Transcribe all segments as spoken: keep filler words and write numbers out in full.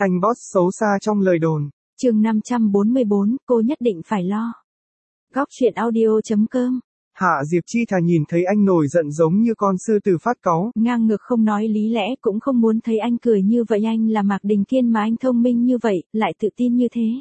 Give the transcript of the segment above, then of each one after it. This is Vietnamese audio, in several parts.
Anh boss xấu xa trong lời đồn. Chương năm trăm bốn mươi bốn, cô nhất định phải lo. Góc truyện audio chấm com. Hạ Diệp Chi thà nhìn thấy anh nổi giận giống như con sư tử phát cáu. Ngang ngược không nói lý lẽ, cũng không muốn thấy anh cười như vậy. Anh là Mạc Đình Kiên mà anh thông minh như vậy, lại tự tin như thế.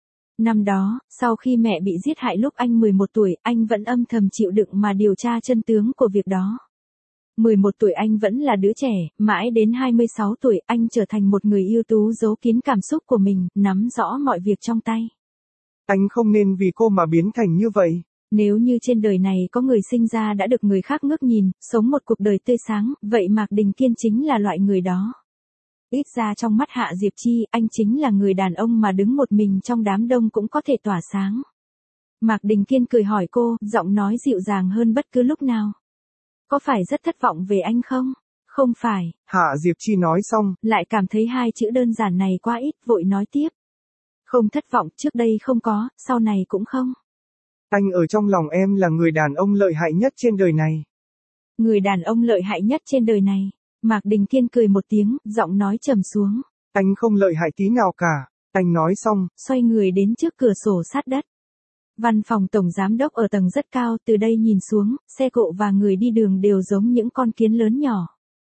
Năm đó, sau khi mẹ bị giết hại lúc anh mười một tuổi, anh vẫn âm thầm chịu đựng mà điều tra chân tướng của việc đó. mười một tuổi anh vẫn là đứa trẻ, mãi đến hai mươi sáu tuổi anh trở thành một người ưu tú giấu kín cảm xúc của mình, nắm rõ mọi việc trong tay. Anh không nên vì cô mà biến thành như vậy. Nếu như trên đời này có người sinh ra đã được người khác ngước nhìn, sống một cuộc đời tươi sáng, vậy Mạc Đình Kiên chính là loại người đó. Ít ra trong mắt Hạ Diệp Chi, anh chính là người đàn ông mà đứng một mình trong đám đông cũng có thể tỏa sáng. Mạc Đình Kiên cười hỏi cô, giọng nói dịu dàng hơn bất cứ lúc nào. Có phải rất thất vọng về anh không? Không phải. Hạ Diệp Chi nói xong, lại cảm thấy hai chữ đơn giản này quá ít, vội nói tiếp. Không thất vọng, trước đây không có, sau này cũng không. Anh ở trong lòng em là người đàn ông lợi hại nhất trên đời này. Người đàn ông lợi hại nhất trên đời này. Mạc Đình Kiên cười một tiếng, giọng nói trầm xuống. Anh không lợi hại tí nào cả. Anh nói xong, xoay người đến trước cửa sổ sát đất. Văn phòng tổng giám đốc ở tầng rất cao, từ đây nhìn xuống, xe cộ và người đi đường đều giống những con kiến lớn nhỏ.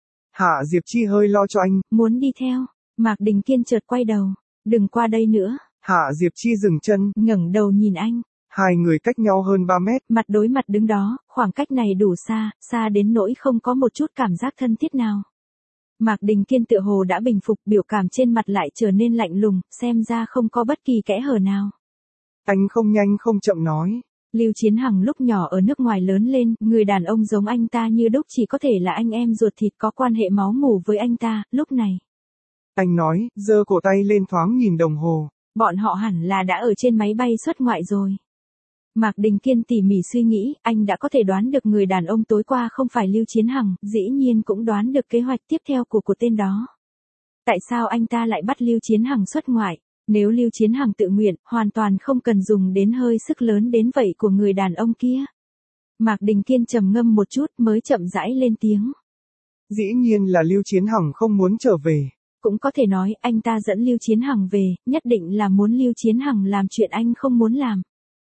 Hạ Diệp Chi hơi lo cho anh. Muốn đi theo. Mạc Đình Kiên chợt quay đầu. Đừng qua đây nữa. Hạ Diệp Chi dừng chân, ngẩng đầu nhìn anh. Hai người cách nhau hơn ba mét. Mặt đối mặt đứng đó, khoảng cách này đủ xa, xa đến nỗi không có một chút cảm giác thân thiết nào. Mạc Đình Kiên tựa hồ đã bình phục, biểu cảm trên mặt lại trở nên lạnh lùng, xem ra không có bất kỳ kẽ hở nào. Anh không nhanh không chậm nói. Lưu Chiến Hằng lúc nhỏ ở nước ngoài lớn lên, người đàn ông giống anh ta như đúc chỉ có thể là anh em ruột thịt có quan hệ máu mủ với anh ta, lúc này. Anh nói, giơ cổ tay lên thoáng nhìn đồng hồ. Bọn họ hẳn là đã ở trên máy bay xuất ngoại rồi. Mạc Đình Kiên tỉ mỉ suy nghĩ, anh đã có thể đoán được người đàn ông tối qua không phải Lưu Chiến Hằng, dĩ nhiên cũng đoán được kế hoạch tiếp theo của của tên đó. Tại sao anh ta lại bắt Lưu Chiến Hằng xuất ngoại? Nếu Lưu Chiến Hằng tự nguyện, hoàn toàn không cần dùng đến hơi sức lớn đến vậy của người đàn ông kia. Mạc Đình Kiên trầm ngâm một chút mới chậm rãi lên tiếng. Dĩ nhiên là Lưu Chiến Hằng không muốn trở về. Cũng có thể nói anh ta dẫn Lưu Chiến Hằng về, nhất định là muốn Lưu Chiến Hằng làm chuyện anh không muốn làm.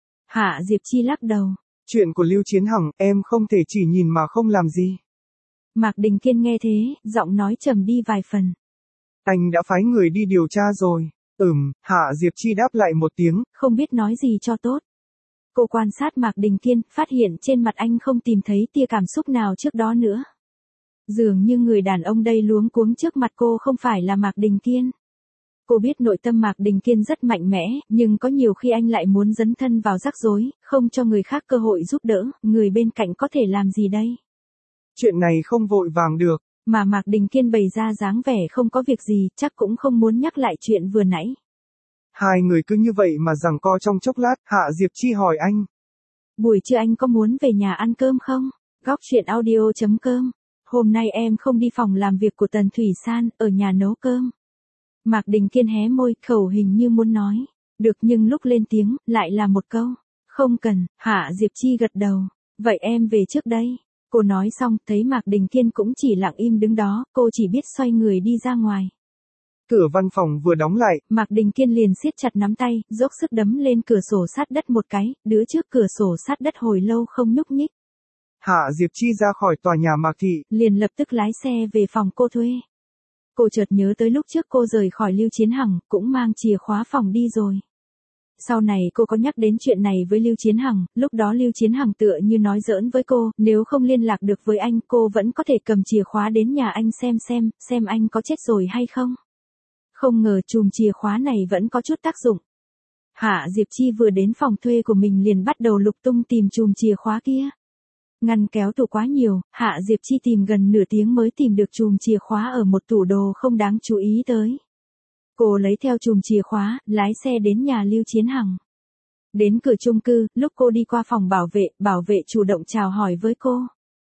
Hạ Diệp Chi lắc đầu. Chuyện của Lưu Chiến Hằng, em không thể chỉ nhìn mà không làm gì. Mạc Đình Kiên nghe thế, giọng nói trầm đi vài phần. Anh đã phái người đi điều tra rồi. Ừm, Hạ Diệp Chi đáp lại một tiếng. Không biết nói gì cho tốt. Cô quan sát Mạc Đình Kiên, phát hiện trên mặt anh không tìm thấy tia cảm xúc nào trước đó nữa. Dường như người đàn ông đây luống cuống trước mặt cô không phải là Mạc Đình Kiên. Cô biết nội tâm Mạc Đình Kiên rất mạnh mẽ, nhưng có nhiều khi anh lại muốn dấn thân vào rắc rối, không cho người khác cơ hội giúp đỡ, người bên cạnh có thể làm gì đây? Chuyện này không vội vàng được. Mà Mạc Đình Kiên bày ra dáng vẻ không có việc gì, chắc cũng không muốn nhắc lại chuyện vừa nãy. Hai người cứ như vậy mà giằng co trong chốc lát, Hạ Diệp Chi hỏi anh. Buổi trưa anh có muốn về nhà ăn cơm không? Góc truyện audio chấm com. Hôm nay em không đi phòng làm việc của Tần Thủy San, ở nhà nấu cơm. Mạc Đình Kiên hé môi, khẩu hình như muốn nói. Được, nhưng lúc lên tiếng, lại là một câu. Không cần. Hạ Diệp Chi gật đầu. Vậy em về trước đây. Cô nói xong, thấy Mạc Đình Kiên cũng chỉ lặng im đứng đó, cô chỉ biết xoay người đi ra ngoài. Cửa văn phòng vừa đóng lại, Mạc Đình Kiên liền siết chặt nắm tay, dốc sức đấm lên cửa sổ sát đất một cái, đứa trước cửa sổ sát đất hồi lâu không nhúc nhích. Hạ Diệp Chi ra khỏi tòa nhà Mạc Thị, liền lập tức lái xe về phòng cô thuê. Cô chợt nhớ tới lúc trước cô rời khỏi Lưu Chiến Hằng, cũng mang chìa khóa phòng đi rồi. Sau này cô có nhắc đến chuyện này với Lưu Chiến Hằng, lúc đó Lưu Chiến Hằng tựa như nói giỡn với cô, nếu không liên lạc được với anh, cô vẫn có thể cầm chìa khóa đến nhà anh xem xem, xem anh có chết rồi hay không. Không ngờ chùm chìa khóa này vẫn có chút tác dụng. Hạ Diệp Chi vừa đến phòng thuê của mình liền bắt đầu lục tung tìm chùm chìa khóa kia. Ngăn kéo tủ quá nhiều, Hạ Diệp Chi tìm gần nửa tiếng mới tìm được chùm chìa khóa ở một tủ đồ không đáng chú ý tới. Cô lấy theo chùm chìa khóa, lái xe đến nhà Lưu Chiến Hằng. Đến cửa chung cư, lúc cô đi qua phòng bảo vệ, bảo vệ chủ động chào hỏi với cô.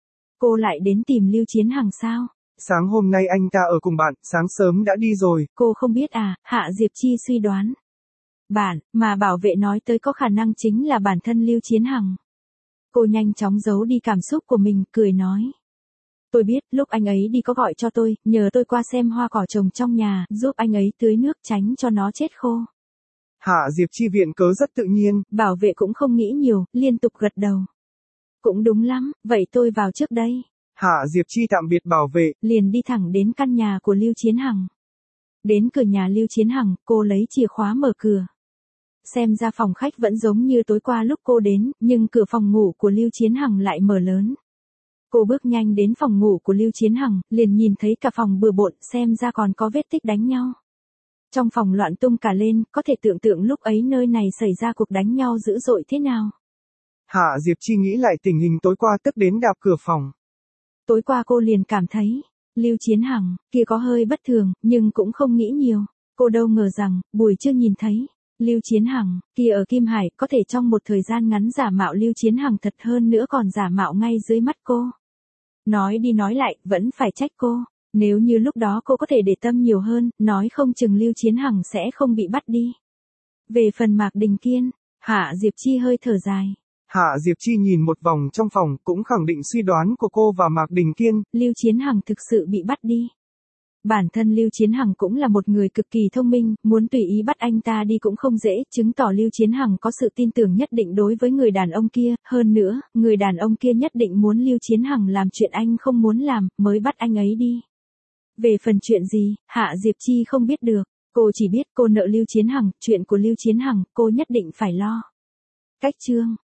Cô lại đến tìm Lưu Chiến Hằng sao? Sáng hôm nay anh ta ở cùng bạn, sáng sớm đã đi rồi. Cô không biết à, Hạ Diệp Chi suy đoán. Bạn, mà bảo vệ nói tới có khả năng chính là bản thân Lưu Chiến Hằng. Cô nhanh chóng giấu đi cảm xúc của mình, cười nói. Tôi biết, lúc anh ấy đi có gọi cho tôi, nhờ tôi qua xem hoa cỏ trồng trong nhà, giúp anh ấy tưới nước tránh cho nó chết khô. Hạ Diệp Chi viện cớ rất tự nhiên. Bảo vệ cũng không nghĩ nhiều, liên tục gật đầu. Cũng đúng lắm, vậy tôi vào trước đây. Hạ Diệp Chi tạm biệt bảo vệ, liền đi thẳng đến căn nhà của Lưu Chiến Hằng. Đến cửa nhà Lưu Chiến Hằng, cô lấy chìa khóa mở cửa. Xem ra phòng khách vẫn giống như tối qua lúc cô đến, nhưng cửa phòng ngủ của Lưu Chiến Hằng lại mở lớn. Cô bước nhanh đến phòng ngủ của Lưu Chiến Hằng, liền nhìn thấy cả phòng bừa bộn, xem ra còn có vết tích đánh nhau. Trong phòng loạn tung cả lên, có thể tưởng tượng lúc ấy nơi này xảy ra cuộc đánh nhau dữ dội thế nào. Hạ Diệp Chi nghĩ lại tình hình tối qua tức đến đạp cửa phòng. Tối qua cô liền cảm thấy, Lưu Chiến Hằng, kia có hơi bất thường, nhưng cũng không nghĩ nhiều. Cô đâu ngờ rằng, buổi trưa nhìn thấy, Lưu Chiến Hằng, kia ở Kim Hải, có thể trong một thời gian ngắn giả mạo Lưu Chiến Hằng thật hơn nữa còn giả mạo ngay dưới mắt cô. Nói đi nói lại, vẫn phải trách cô. Nếu như lúc đó cô có thể để tâm nhiều hơn, nói không chừng Lưu Chiến Hằng sẽ không bị bắt đi. Về phần Mạc Đình Kiên, Hạ Diệp Chi hơi thở dài. Hạ Diệp Chi nhìn một vòng trong phòng, cũng khẳng định suy đoán của cô và Mạc Đình Kiên. Lưu Chiến Hằng thực sự bị bắt đi. Bản thân Lưu Chiến Hằng cũng là một người cực kỳ thông minh, muốn tùy ý bắt anh ta đi cũng không dễ, chứng tỏ Lưu Chiến Hằng có sự tin tưởng nhất định đối với người đàn ông kia, hơn nữa, người đàn ông kia nhất định muốn Lưu Chiến Hằng làm chuyện anh không muốn làm, mới bắt anh ấy đi. Về phần chuyện gì, Hạ Diệp Chi không biết được, cô chỉ biết cô nợ Lưu Chiến Hằng, chuyện của Lưu Chiến Hằng, cô nhất định phải lo. Cách chương